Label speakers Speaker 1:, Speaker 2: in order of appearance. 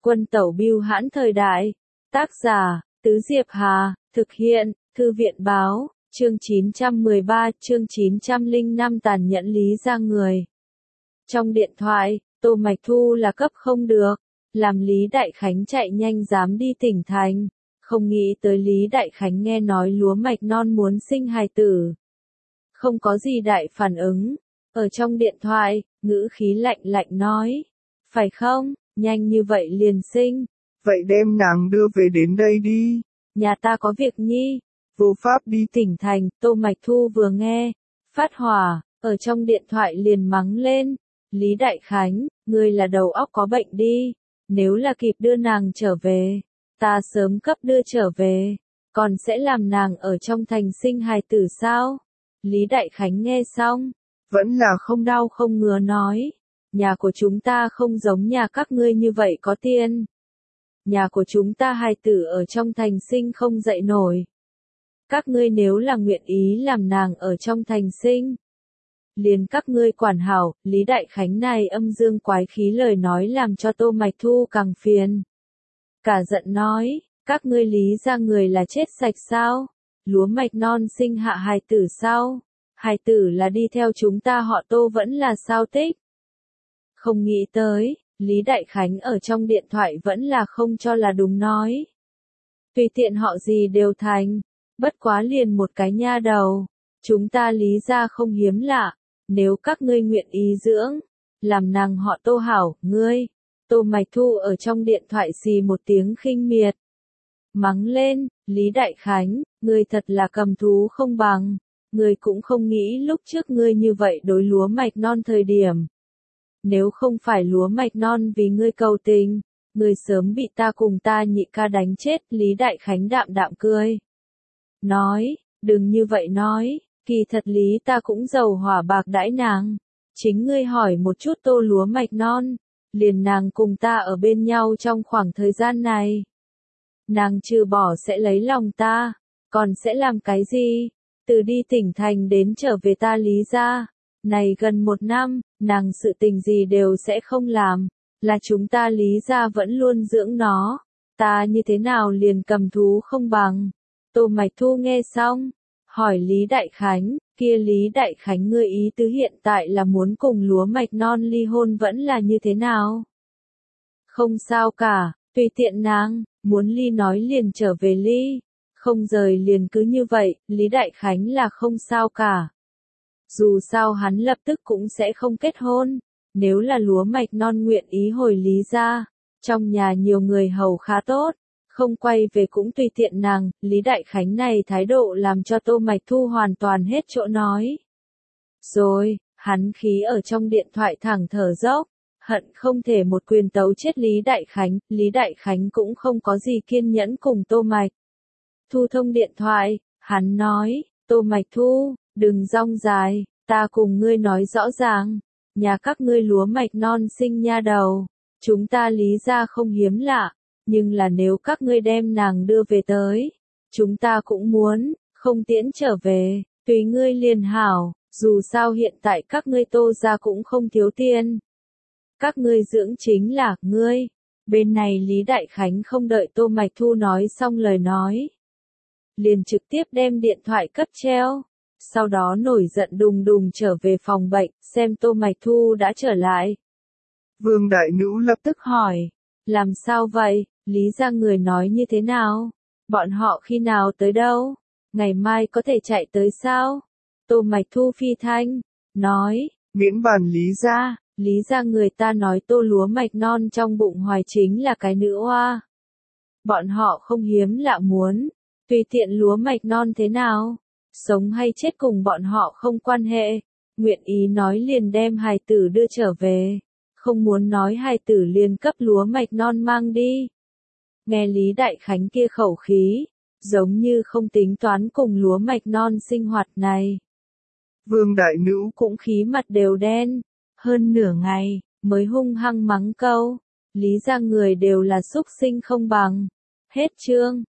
Speaker 1: Quân tẩu bưu hãn thời đại. Tác giả, Tứ Diệp Hà, thực hiện, Thư viện báo, chương 913, chương 905 tàn nhẫn Lý ra người. Trong điện thoại, Tô Mạch Thu là cấp không được, làm Lý Đại Khánh chạy nhanh dám đi tỉnh thành, không nghĩ tới Lý Đại Khánh nghe nói lúa mạch non muốn sinh hài tử. Không có gì đại phản ứng, ở trong điện thoại, ngữ khí lạnh lạnh nói, phải không, nhanh như vậy liền sinh.
Speaker 2: Vậy đem nàng đưa về đến đây đi.
Speaker 1: Nhà ta có việc nhi.
Speaker 2: Vô pháp đi
Speaker 1: tỉnh thành. Tô Mạch Thu vừa nghe, phát hỏa, ở trong điện thoại liền mắng lên. Lý Đại Khánh, ngươi là đầu óc có bệnh đi. Nếu là kịp đưa nàng trở về, ta sớm cấp đưa trở về, còn sẽ làm nàng ở trong thành sinh hài tử sao? Lý Đại Khánh nghe xong,
Speaker 2: vẫn là không đau
Speaker 1: không ngứa nói. Nhà của chúng ta không giống nhà các ngươi như vậy có tiền. Nhà của chúng ta hài tử ở trong thành sinh không dậy nổi. Các ngươi nếu là nguyện ý làm nàng ở trong thành sinh, liền các ngươi quản hảo. Lý Đại Khánh này âm dương quái khí lời nói làm cho Tô Mạch Thu càng phiền. Cả giận nói, các ngươi Lý ra người là chết sạch sao? Lúa mạch non sinh hạ hài tử sao? Hài tử là đi theo chúng ta họ Tô vẫn là sao tích? Không nghĩ tới, Lý Đại Khánh ở trong điện thoại vẫn là không cho là đúng nói. Tùy tiện họ gì đều thành, bất quá liền một cái nha đầu. Chúng ta Lý ra không hiếm lạ, nếu các ngươi nguyện ý dưỡng, làm nàng họ Tô hảo, ngươi. Tô Mạch Thu ở trong điện thoại xì một tiếng khinh miệt. Mắng lên, Lý Đại Khánh, ngươi thật là cầm thú không bằng. Ngươi cũng không nghĩ lúc trước ngươi như vậy đối lúa mạch non thời điểm. Nếu không phải lúa mạch non vì ngươi cầu tình, ngươi sớm bị ta cùng ta nhị ca đánh chết. Lý Đại Khánh đạm đạm cười. Nói, đừng như vậy nói, kỳ thật Lý ta cũng giàu hỏa bạc đãi nàng. Chính ngươi hỏi một chút Tô lúa mạch non, liền nàng cùng ta ở bên nhau trong khoảng thời gian này. Nàng trừ bỏ sẽ lấy lòng ta, còn sẽ làm cái gì? Từ đi tỉnh thành đến trở về ta Lý ra. Này gần 1 năm, nàng sự tình gì đều sẽ không làm, là chúng ta Lý ra vẫn luôn dưỡng nó, ta như thế nào liền cầm thú không bằng. Tô Mạch Thu nghe xong, hỏi Lý Đại Khánh, kia Lý Đại Khánh ngươi ý tứ hiện tại là muốn cùng lúa mạch non ly hôn vẫn là như thế nào? Không sao cả, tùy tiện nàng, muốn ly nói liền trở về ly, không rời liền cứ như vậy. Lý Đại Khánh là không sao cả. Dù sao hắn lập tức cũng sẽ không kết hôn, nếu là lúa mạch non nguyện ý hồi Lý ra, trong nhà nhiều người hầu khá tốt, không quay về cũng tùy tiện nàng. Lý Đại Khánh này thái độ làm cho Tô Mạch Thu hoàn toàn hết chỗ nói. Rồi, hắn khí ở trong điện thoại thẳng thở dốc, hận không thể một quyền tấu chết Lý Đại Khánh. Lý Đại Khánh cũng không có gì kiên nhẫn cùng Tô Mạch Thu thông điện thoại, hắn nói, Tô Mạch Thu, đừng rong dài, ta cùng ngươi nói rõ ràng, nhà các ngươi lúa mạch non sinh nha đầu, chúng ta Lý ra không hiếm lạ, nhưng là nếu các ngươi đem nàng đưa về tới, chúng ta cũng muốn, không tiễn trở về, tùy ngươi liền hảo, dù sao hiện tại các ngươi Tô ra cũng không thiếu tiền. Các ngươi dưỡng chính là, ngươi. Bên này Lý Đại Khánh không đợi Tô Mạch Thu nói xong lời nói, liền trực tiếp đem điện thoại cấp treo, sau đó nổi giận đùng đùng trở về phòng bệnh, xem Tô Mạch Thu đã trở lại.
Speaker 2: Vương Đại Nữ lập tức
Speaker 1: hỏi, làm sao vậy, Lý ra người nói như thế nào? Bọn họ khi nào tới đâu? Ngày mai có thể chạy tới sao? Tô Mạch Thu phi thanh, nói,
Speaker 2: miễn bàn
Speaker 1: Lý ra người ta nói Tô lúa mạch non trong bụng hoài chính là cái nữ hoa. Bọn họ không hiếm lạ muốn, tùy tiện lúa mạch non thế nào, sống hay chết cùng bọn họ không quan hệ, nguyện ý nói liền đem hài tử đưa trở về, không muốn nói hài tử liền cấp lúa mạch non mang đi. Nghe Lý Đại Khánh kia khẩu khí, giống như không tính toán cùng lúa mạch non sinh hoạt này.
Speaker 2: Vương Đại Nữ
Speaker 1: cũng khí mặt đều đen, hơn nửa ngày, mới hung hăng mắng câu, Lý ra người đều là súc sinh không bằng. Hết chương.